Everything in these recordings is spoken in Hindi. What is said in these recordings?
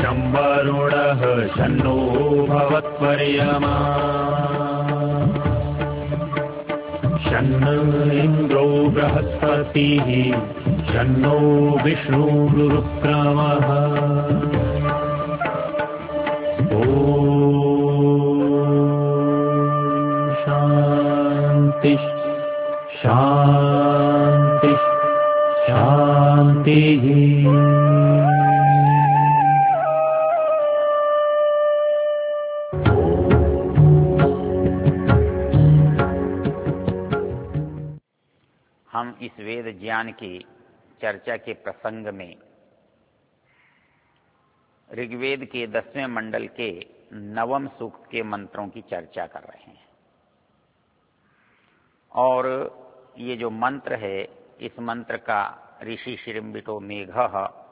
शं वरुणः शन्नो भवत्वर्यमा शन्न इन्द्रो बृहस्पतिः शन्नो विष्णुरुक्रमः ॐ शान्ति शान्ति शान्तिः। हम इस वेद ज्ञान की चर्चा के प्रसंग में ऋग्वेद के 10वें मंडल के 9वें सूक्त के मंत्रों की चर्चा कर रहे हैं। और ये जो मंत्र है, इस मंत्र का ऋषि श्रीम्बितो मेघः,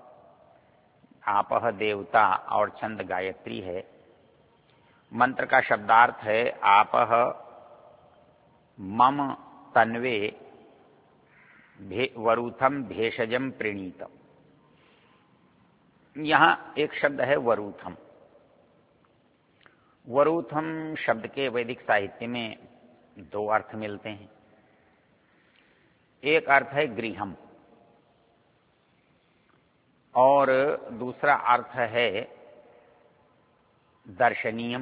आपः देवता और छंद गायत्री है। मंत्र का शब्दार्थ है आपः मम तन्वे वरूथम भेषजम प्रणीतम। यहां एक शब्द है वरूथम। वरूथम शब्द के वैदिक साहित्य में दो अर्थ मिलते हैं। एक अर्थ है गृहम और दूसरा अर्थ है दर्शनीयम,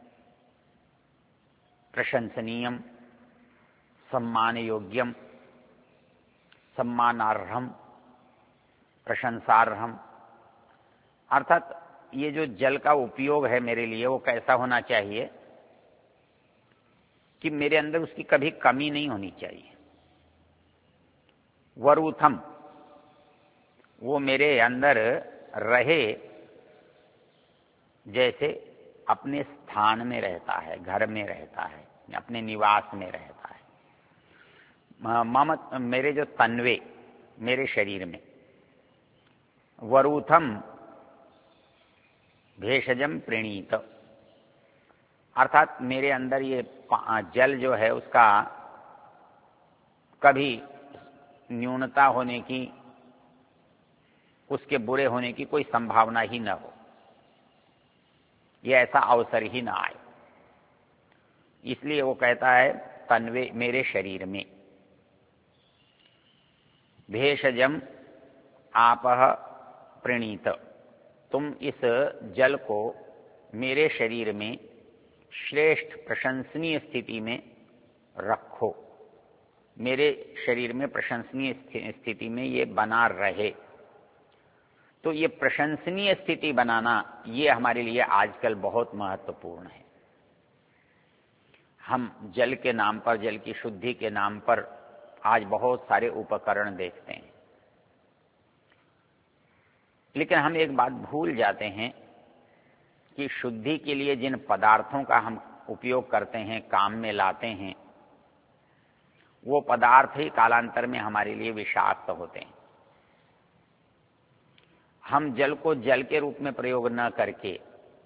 प्रशंसनीयम, सम्मान योग्यम, सम्मानार्हम, प्रशंसार्हम। अर्थात ये जो जल का उपयोग है मेरे लिए, वो कैसा होना चाहिए कि मेरे अंदर उसकी कभी कमी नहीं होनी चाहिए। वरूथम, वो मेरे अंदर रहे जैसे अपने स्थान में रहता है, घर में रहता है, अपने निवास में रहता है। मम, मेरे जो तन्वे, मेरे शरीर में, वरूथम भेषजम प्रणीत, अर्थात मेरे अंदर ये जल जो है उसका कभी न्यूनता होने की, उसके बुरे होने की कोई संभावना ही न हो, ये ऐसा अवसर ही ना आए। इसलिए वो कहता है तन्वे, मेरे शरीर में, भेषजम आपः प्रणीत, तुम इस जल को मेरे शरीर में श्रेष्ठ प्रशंसनीय स्थिति में रखो, मेरे शरीर में प्रशंसनीय स्थिति में ये बना रहे। तो ये प्रशंसनीय स्थिति बनाना, ये हमारे लिए आजकल बहुत महत्वपूर्ण है। हम जल के नाम पर, जल की शुद्धि के नाम पर आज बहुत सारे उपकरण देखते हैं, लेकिन हम एक बात भूल जाते हैं कि शुद्धि के लिए जिन पदार्थों का हम उपयोग करते हैं, काम में लाते हैं, वो पदार्थ ही कालांतर में हमारे लिए विषाक्त होते हैं। हम जल को जल के रूप में प्रयोग न करके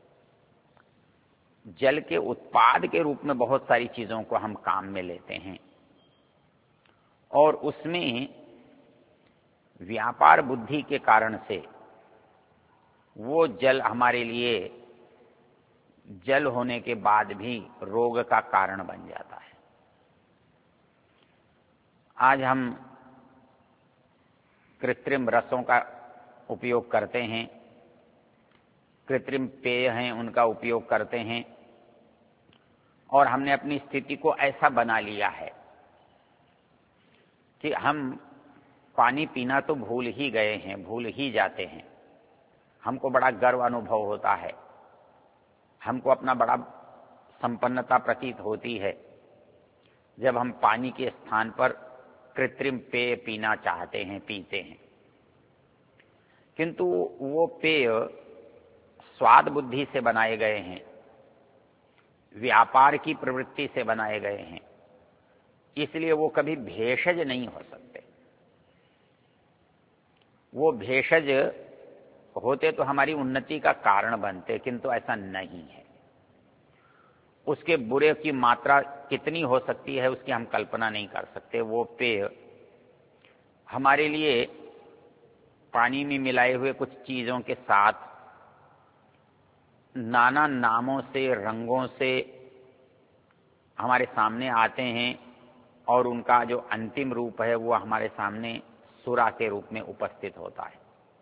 जल के उत्पाद के रूप में बहुत सारी चीजों को हम काम में लेते हैं, और उसमें व्यापार बुद्धि के कारण से वो जल हमारे लिए जल होने के बाद भी रोग का कारण बन जाता है। आज हम कृत्रिम रसों का उपयोग करते हैं, कृत्रिम पेय हैं उनका उपयोग करते हैं, और हमने अपनी स्थिति को ऐसा बना लिया है कि हम पानी पीना तो भूल ही गए हैं, भूल ही जाते हैं। हमको बड़ा गर्व अनुभव होता है, हमको अपना बड़ा संपन्नता प्रतीत होती है जब हम पानी के स्थान पर कृत्रिम पेय पीना चाहते हैं, पीते हैं। किंतु वो पेय स्वाद बुद्धि से बनाए गए हैं, व्यापार की प्रवृत्ति से बनाए गए हैं, इसलिए वो कभी भेषज नहीं हो सकते। वो भेषज होते तो हमारी उन्नति का कारण बनते, किंतु ऐसा नहीं है। उसके बुरे की मात्रा कितनी हो सकती है उसकी हम कल्पना नहीं कर सकते। वो पेय हमारे लिए पानी में मिलाए हुए कुछ चीजों के साथ नाना नामों से, रंगों से हमारे सामने आते हैं और उनका जो अंतिम रूप है वो हमारे सामने सुरा के रूप में उपस्थित होता है।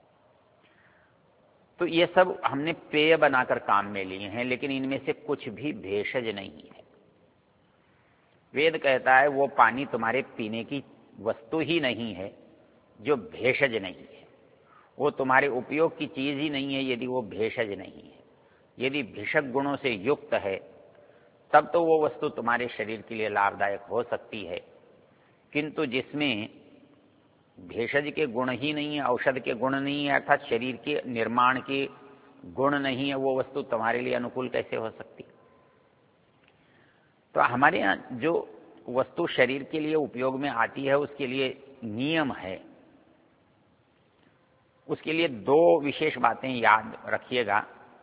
तो ये सब हमने पेय बनाकर काम में लिए हैं, लेकिन इनमें से कुछ भी भेषज नहीं है। वेद कहता है वो पानी तुम्हारे पीने की वस्तु ही नहीं है जो भेषज नहीं है, वो तुम्हारे उपयोग की चीज ही नहीं है यदि वो भेषज नहीं है। यदि भिषक गुणों से युक्त है तब तो वो वस्तु तुम्हारे शरीर के लिए लाभदायक हो सकती है, किंतु जिसमें भेषज के गुण ही नहीं है, औषध के गुण नहीं है, अर्थात शरीर के निर्माण के गुण नहीं है, वो वस्तु तुम्हारे लिए अनुकूल कैसे हो सकती। तो हमारे यहाँ जो वस्तु शरीर के लिए उपयोग में आती है उसके लिए नियम है। उसके लिए दो विशेष बातें याद रखिएगा।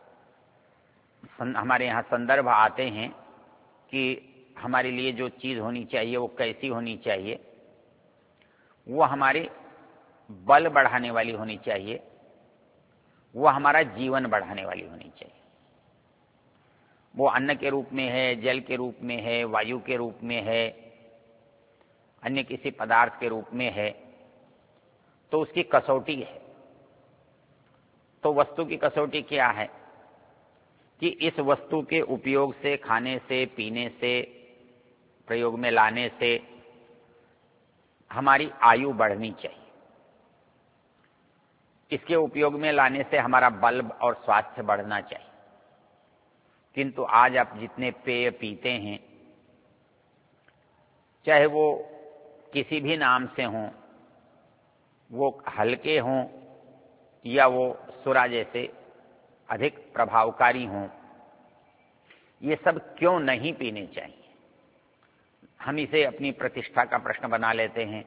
हमारे यहाँ संदर्भ आते हैं कि हमारे लिए जो चीज होनी चाहिए वो कैसी होनी चाहिए। वो हमारे बल बढ़ाने वाली होनी चाहिए, वो हमारा जीवन बढ़ाने वाली होनी चाहिए। वो अन्न के रूप में है, जल के रूप में है, वायु के रूप में है, अन्य किसी पदार्थ के रूप में है, तो उसकी कसौटी है। तो वस्तु की कसौटी क्या है कि इस वस्तु के उपयोग से, खाने से, पीने से, प्रयोग में लाने से हमारी आयु बढ़नी चाहिए। इसके उपयोग में लाने से हमारा बल और स्वास्थ्य बढ़ना चाहिए। किंतु आज आप जितने पेय पीते हैं, चाहे वो किसी भी नाम से हों, वो हल्के हों या वो सुरा जैसे अधिक प्रभावकारी हों, ये सब क्यों नहीं पीने चाहिए। हम इसे अपनी प्रतिष्ठा का प्रश्न बना लेते हैं।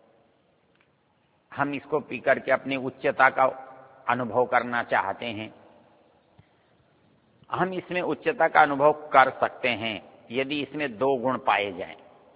हम इसको पी करके अपनी उच्चता का अनुभव करना चाहते हैं। हम इसमें उच्चता का अनुभव कर सकते हैं यदि इसमें दो गुण पाए जाएं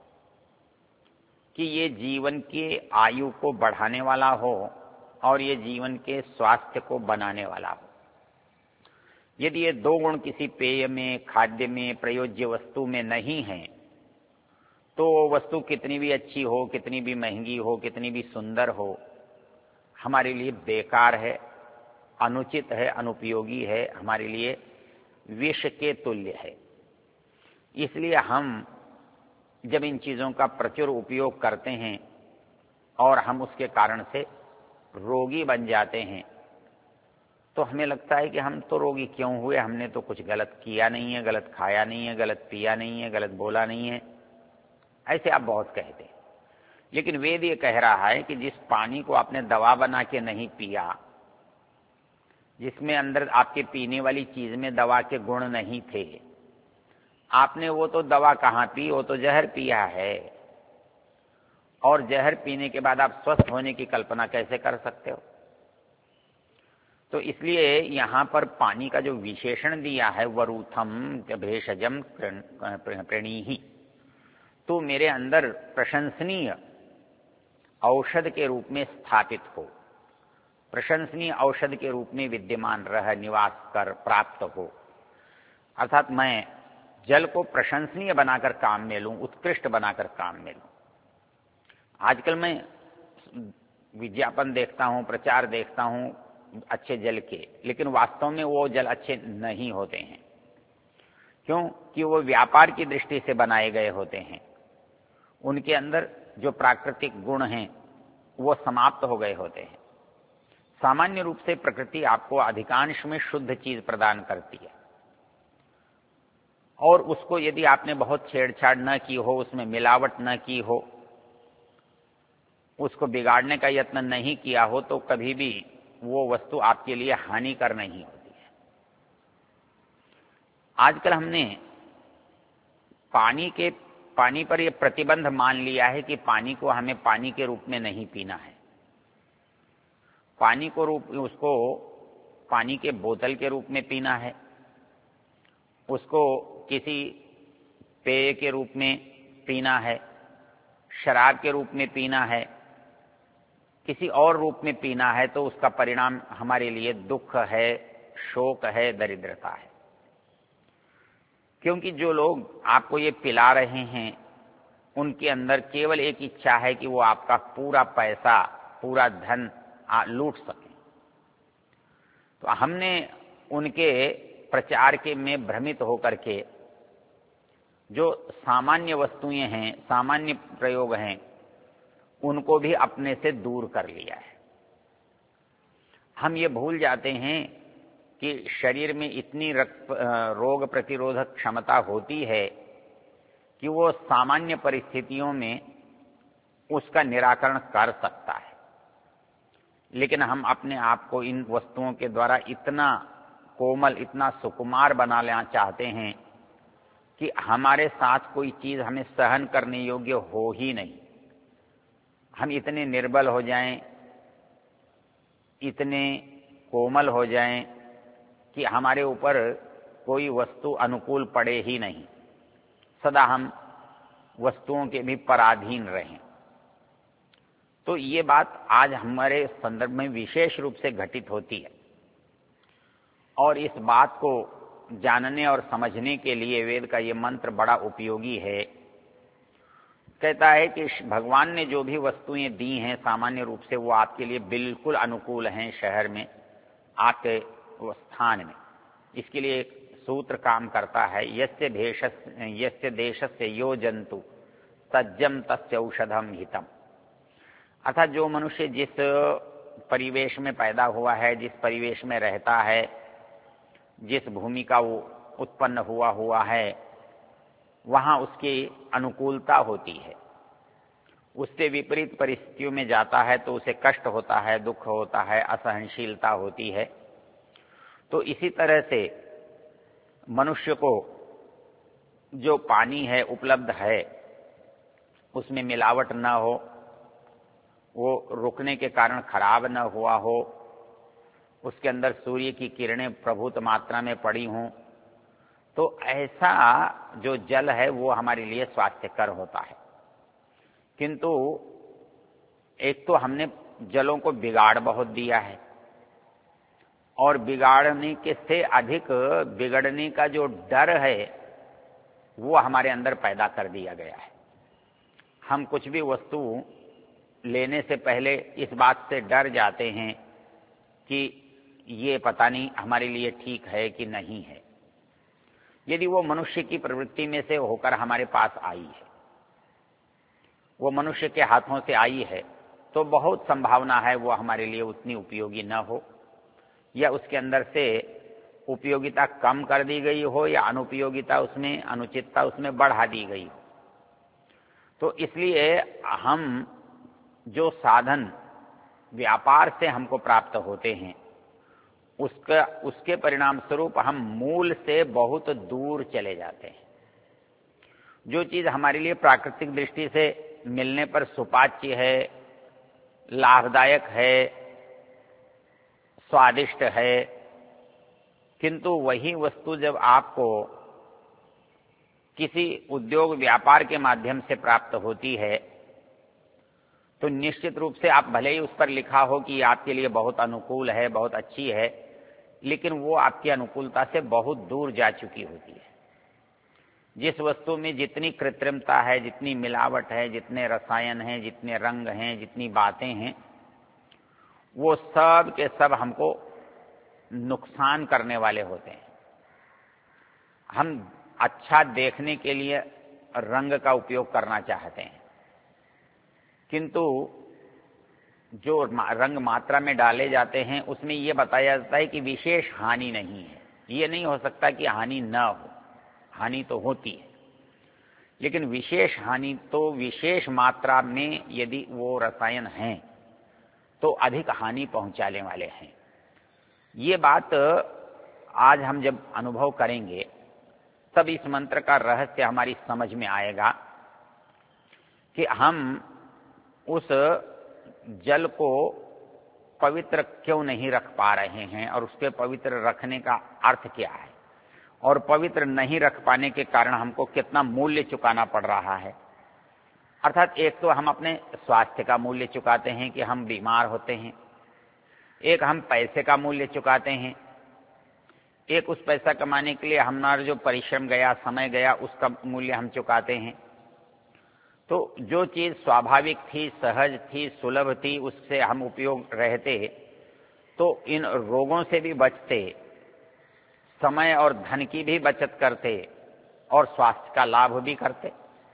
कि ये जीवन के आयु को बढ़ाने वाला हो और ये जीवन के स्वास्थ्य को बनाने वाला हो। यदि ये दो गुण किसी पेय में, खाद्य में, प्रयोज्य वस्तु में नहीं है तो वस्तु कितनी भी अच्छी हो, कितनी भी महंगी हो, कितनी भी सुंदर हो, हमारे लिए बेकार है, अनुचित है, अनुपयोगी है, हमारे लिए विष के तुल्य है। इसलिए हम जब इन चीजों का प्रचुर उपयोग करते हैं और हम उसके कारण से रोगी बन जाते हैं तो हमें लगता है कि हम तो रोगी क्यों हुए, हमने तो कुछ गलत किया नहीं है, गलत खाया नहीं है, गलत पिया नहीं है, गलत बोला नहीं है। ऐसे आप बहुत कहते हैं। लेकिन वेद ये कह रहा है कि जिस पानी को आपने दवा बना के नहीं पिया, जिसमें अंदर आपके पीने वाली चीज में दवा के गुण नहीं थे, आपने वो तो दवा कहां पी, वो तो जहर पिया है। और जहर पीने के बाद आप स्वस्थ होने की कल्पना कैसे कर सकते हो। तो इसलिए यहां पर पानी का जो विशेषण दिया है, वरूथम भेषजम प्रणीहि, तो मेरे अंदर प्रशंसनीय औषध के रूप में स्थापित हो, प्रशंसनीय औषध के रूप में विद्यमान रह, निवास कर, प्राप्त हो। अर्थात मैं जल को प्रशंसनीय बनाकर काम में लूं, उत्कृष्ट बनाकर काम में लूं। आजकल मैं विज्ञापन देखता हूं, प्रचार देखता हूं अच्छे जल के, लेकिन वास्तव में वो जल अच्छे नहीं होते हैं। क्यों? कि वो व्यापार की दृष्टि से बनाए गए होते हैं। उनके अंदर जो प्राकृतिक गुण हैं वो समाप्त हो गए होते हैं। सामान्य रूप से प्रकृति आपको अधिकांश में शुद्ध चीज प्रदान करती है, और उसको यदि आपने बहुत छेड़छाड़ न की हो, उसमें मिलावट न की हो, उसको बिगाड़ने का यत्न नहीं किया हो, तो कभी भी वो वस्तु आपके लिए हानिकर नहीं होती है। आजकल हमने पानी पर यह प्रतिबंध मान लिया है कि पानी को हमें पानी के रूप में नहीं पीना है। पानी को उसको पानी के बोतल के रूप में पीना है, उसको किसी पेय के रूप में पीना है, शराब के रूप में पीना है, किसी और रूप में पीना है, तो उसका परिणाम हमारे लिए दुख है, शोक है, दरिद्रता है। क्योंकि जो लोग आपको ये पिला रहे हैं उनके अंदर केवल एक इच्छा है कि वो आपका पूरा पैसा, पूरा धन लूट सके। तो हमने उनके प्रचार के में भ्रमित होकर के जो सामान्य वस्तुएं हैं, सामान्य प्रयोग हैं, उनको भी अपने से दूर कर लिया है। हम ये भूल जाते हैं कि शरीर में इतनी रोग प्रतिरोधक क्षमता होती है कि वो सामान्य परिस्थितियों में उसका निराकरण कर सकता है, लेकिन हम अपने आप को इन वस्तुओं के द्वारा इतना कोमल, इतना सुकुमार बना लेना चाहते हैं कि हमारे साथ कोई चीज हमें सहन करने योग्य हो ही नहीं। हम इतने निर्बल हो जाएं, इतने कोमल हो जाएं कि हमारे ऊपर कोई वस्तु अनुकूल पड़े ही नहीं, सदा हम वस्तुओं के भी पराधीन रहें। तो ये बात आज हमारे संदर्भ में विशेष रूप से घटित होती है, और इस बात को जानने और समझने के लिए वेद का ये मंत्र बड़ा उपयोगी है। कहता है कि भगवान ने जो भी वस्तुएं दी हैं सामान्य रूप से वो आपके लिए बिल्कुल अनुकूल हैं, शहर में, आपके स्थान में। इसके लिए एक सूत्र काम करता है, यस्य देशस्य यो जंतु तज्जम तस्य औषधम हितम। अर्थात जो मनुष्य जिस परिवेश में पैदा हुआ है, जिस परिवेश में रहता है, जिस भूमि का वो उत्पन्न हुआ है, वहां उसकी अनुकूलता होती है। उससे विपरीत परिस्थितियों में जाता है तो उसे कष्ट होता है, दुख होता है, असहनशीलता होती है। तो इसी तरह से मनुष्य को जो पानी है उपलब्ध है, उसमें मिलावट न हो, वो रुकने के कारण खराब न हुआ हो, उसके अंदर सूर्य की किरणें प्रभुत मात्रा में पड़ी हों, तो ऐसा जो जल है वो हमारे लिए स्वास्थ्यकर होता है। किंतु एक तो हमने जलों को बिगाड़ बहुत दिया है, और बिगाड़ने के से अधिक बिगड़ने का जो डर है वो हमारे अंदर पैदा कर दिया गया है। हम कुछ भी वस्तु लेने से पहले इस बात से डर जाते हैं कि ये पता नहीं हमारे लिए ठीक है कि नहीं है। यदि वो मनुष्य की प्रवृत्ति में से होकर हमारे पास आई है, वो मनुष्य के हाथों से आई है, तो बहुत संभावना है वो हमारे लिए उतनी उपयोगी न हो, या उसके अंदर से उपयोगिता कम कर दी गई हो, या अनुपयोगिता उसमें, अनुचितता उसमें बढ़ा दी गई हो। तो इसलिए हम जो साधन व्यापार से हमको प्राप्त होते हैं, उसके परिणाम स्वरूप हम मूल से बहुत दूर चले जाते हैं। जो चीज हमारे लिए प्राकृतिक दृष्टि से मिलने पर सुपाच्य है, लाभदायक है, स्वादिष्ट है, किंतु वही वस्तु जब आपको किसी उद्योग व्यापार के माध्यम से प्राप्त होती है, तो निश्चित रूप से आप भले ही उस पर लिखा हो कि आपके लिए बहुत अनुकूल है, बहुत अच्छी है, लेकिन वो आपकी अनुकूलता से बहुत दूर जा चुकी होती है। जिस वस्तु में जितनी कृत्रिमता है, जितनी मिलावट है, जितने रसायन हैं, जितने रंग हैं, जितनी बातें हैं, वो सब के सब हमको नुकसान करने वाले होते हैं। हम अच्छा देखने के लिए रंग का उपयोग करना चाहते हैं, किंतु जो रंग मात्रा में डाले जाते हैं उसमें यह बताया जाता है कि विशेष हानि नहीं है। ये नहीं हो सकता कि हानि न हो, हानि तो होती है, लेकिन विशेष हानि तो विशेष मात्रा में यदि वो रसायन हैं तो अधिक हानि पहुंचाने वाले हैं। ये बात आज हम जब अनुभव करेंगे तब इस मंत्र का रहस्य हमारी समझ में आएगा कि हम उस जल को पवित्र क्यों नहीं रख पा रहे हैं, और उसके पवित्र रखने का अर्थ क्या है, और पवित्र नहीं रख पाने के कारण हमको कितना मूल्य चुकाना पड़ रहा है। अर्थात एक तो हम अपने स्वास्थ्य का मूल्य चुकाते हैं कि हम बीमार होते हैं, एक हम पैसे का मूल्य चुकाते हैं, एक उस पैसा कमाने के लिए हमारा जो परिश्रम गया, समय गया, उसका मूल्य हम चुकाते हैं। तो जो चीज स्वाभाविक थी, सहज थी, सुलभ थी, उससे हम उपयोग रहते तो इन रोगों से भी बचते, समय और धन की भी बचत करते और स्वास्थ्य का लाभ भी करते।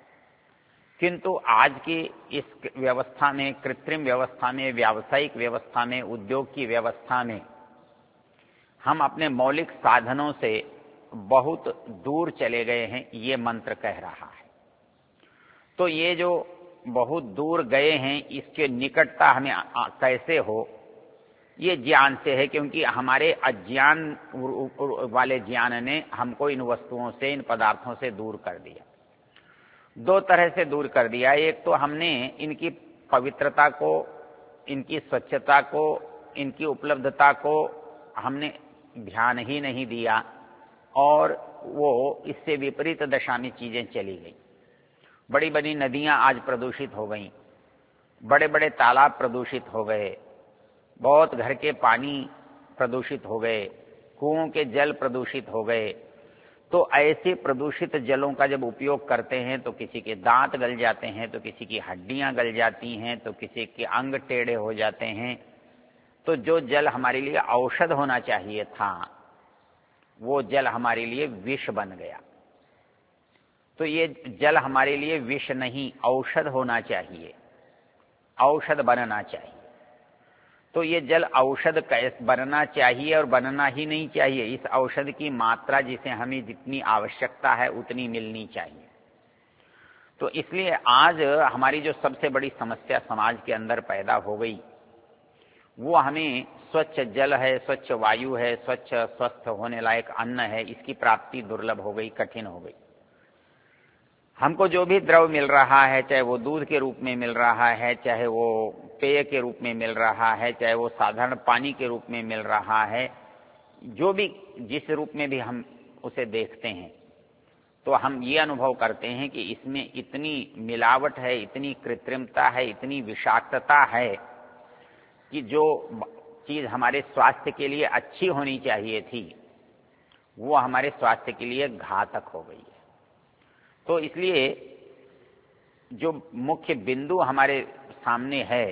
किंतु आज की इस व्यवस्था में, कृत्रिम व्यवस्था में, व्यावसायिक व्यवस्था में, उद्योग की व्यवस्था में हम अपने मौलिक साधनों से बहुत दूर चले गए हैं, ये मंत्र कह रहा है। तो ये जो बहुत दूर गए हैं, इसके निकटता हमें कैसे हो, ये ज्ञान से है, क्योंकि हमारे अज्ञान वाले ज्ञान ने हमको इन वस्तुओं से, इन पदार्थों से दूर कर दिया। दो तरह से दूर कर दिया। एक तो हमने इनकी पवित्रता को, इनकी स्वच्छता को, इनकी उपलब्धता को हमने ध्यान ही नहीं दिया और वो इससे विपरीत दशा में चीजें चली गई। बड़ी बड़ी नदियां आज प्रदूषित हो गई, बड़े बड़े तालाब प्रदूषित हो गए, बहुत घर के पानी प्रदूषित हो गए, कुओं के जल प्रदूषित हो गए। तो ऐसे प्रदूषित जलों का जब उपयोग करते हैं तो किसी के दांत गल जाते हैं, तो किसी की हड्डियां गल जाती हैं, तो किसी के अंग टेढ़े हो जाते हैं। तो जो जल हमारे लिए औषध होना चाहिए था, वो जल हमारे लिए विष बन गया। तो ये जल हमारे लिए विष नहीं, औषध होना चाहिए, औषध बनना चाहिए। तो ये जल औषध बनना चाहिए और बनना ही नहीं चाहिए। इस औषध की मात्रा जिसे हमें जितनी आवश्यकता है उतनी मिलनी चाहिए। तो इसलिए आज हमारी जो सबसे बड़ी समस्या समाज के अंदर पैदा हो गई, वो हमें स्वच्छ जल है, स्वच्छ वायु है, स्वच्छ स्वस्थ होने लायक अन्न है, इसकी प्राप्ति दुर्लभ हो गई, कठिन हो गई। हमको जो भी द्रव मिल रहा है, चाहे वो दूध के रूप में मिल रहा है, चाहे वो पेय के रूप में मिल रहा है, चाहे वो साधारण पानी के रूप में मिल रहा है, जो भी जिस रूप में भी हम उसे देखते हैं, तो हम ये अनुभव करते हैं कि इसमें इतनी मिलावट है, इतनी कृत्रिमता है, इतनी विषाक्तता है कि जो चीज हमारे स्वास्थ्य के लिए अच्छी होनी चाहिए थी, वो हमारे स्वास्थ्य के लिए घातक हो गई है। तो इसलिए जो मुख्य बिंदु हमारे सामने है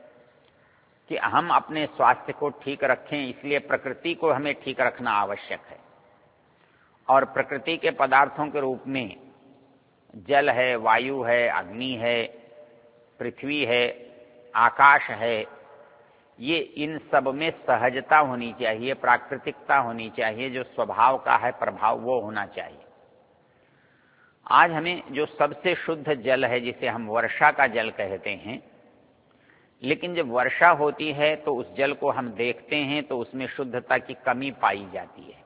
कि हम अपने स्वास्थ्य को ठीक रखें, इसलिए प्रकृति को हमें ठीक रखना आवश्यक है। और प्रकृति के पदार्थों के रूप में जल है, वायु है, अग्नि है, पृथ्वी है, आकाश है, ये इन सब में सहजता होनी चाहिए, प्राकृतिकता होनी चाहिए, जो स्वभाव का है प्रभाव वो होना चाहिए। आज हमें जो सबसे शुद्ध जल है, जिसे हम वर्षा का जल कहते हैं, लेकिन जब वर्षा होती है तो उस जल को हम देखते हैं तो उसमें शुद्धता की कमी पाई जाती है।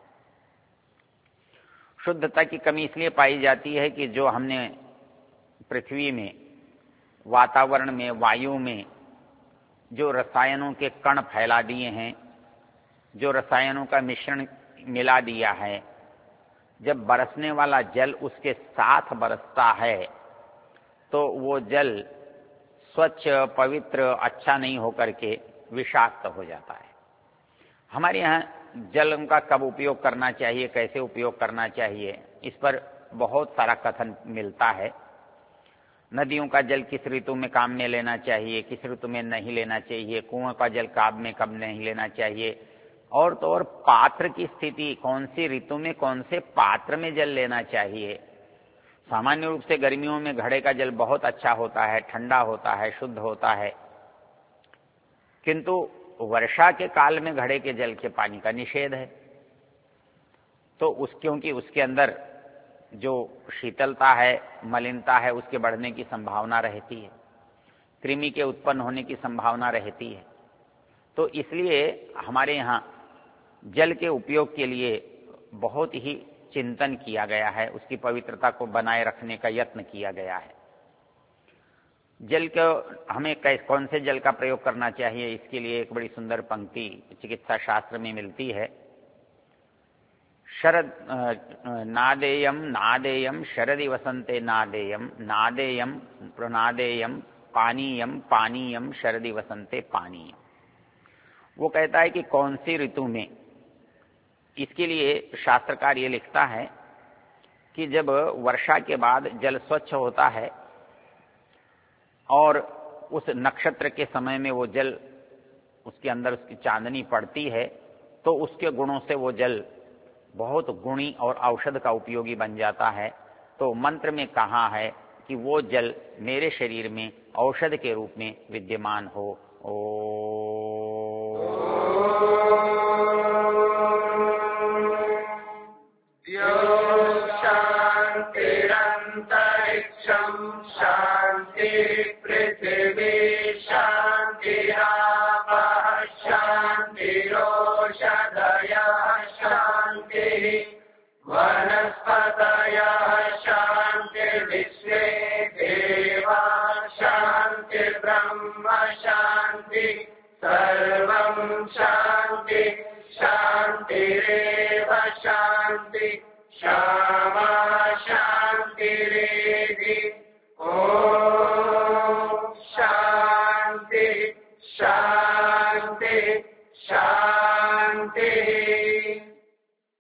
शुद्धता की कमी इसलिए पाई जाती है कि जो हमने पृथ्वी में, वातावरण में, वायु में जो रसायनों के कण फैला दिए हैं, जो रसायनों का मिश्रण मिला दिया है, जब बरसने वाला जल उसके साथ बरसता है तो वो जल स्वच्छ, पवित्र, अच्छा नहीं होकर के विषाक्त हो जाता है। हमारे यहाँ जल का कब उपयोग करना चाहिए, कैसे उपयोग करना चाहिए, इस पर बहुत सारा कथन मिलता है। नदियों का जल किस ऋतु में काम में लेना चाहिए, किस ऋतु में नहीं लेना चाहिए, कुआं का जल कब में कब नहीं लेना चाहिए, और तो और पात्र की स्थिति, कौन सी ऋतु में कौन से पात्र में जल लेना चाहिए। सामान्य रूप से गर्मियों में घड़े का जल बहुत अच्छा होता है, ठंडा होता है, शुद्ध होता है, किंतु वर्षा के काल में घड़े के जल के पानी का निषेध है। तो क्योंकि उसके अंदर जो शीतलता है, मलिनता है, उसके बढ़ने की संभावना रहती है, कृमि के उत्पन्न होने की संभावना रहती है। तो इसलिए हमारे यहाँ जल के उपयोग के लिए बहुत ही चिंतन किया गया है, उसकी पवित्रता को बनाए रखने का यत्न किया गया है। जल को हमें कौन से जल का प्रयोग करना चाहिए, इसके लिए एक बड़ी सुंदर पंक्ति चिकित्सा शास्त्र में मिलती है। शरद नादेयम नादेयम शरदि वसंते नादेयम नादेयम प्रनादेयम पानीयम पानीयम शरदि वसंते पानीयम। वो कहता है कि कौन सी ऋतु में इसके लिए शास्त्रकार ये लिखता है कि जब वर्षा के बाद जल स्वच्छ होता है और उस नक्षत्र के समय में वो जल उसके अंदर उसकी चांदनी पड़ती है तो उसके गुणों से वो जल बहुत गुणी और औषध का उपयोगी बन जाता है। तो मंत्र में कहा है कि वो जल मेरे शरीर में औषध के रूप में विद्यमान हो। शांतिरंतरिक्षं शांति पृथिवी शांतिरापः शांतिरोषधयः शांतिः वनस्पतयः शांतिर्विश्वे देवा शांति ब्रह्म शांति सर्वं शांति शांतिरेव शांति क्षमा शांतिरेधि। ओम शांति शांति शांति।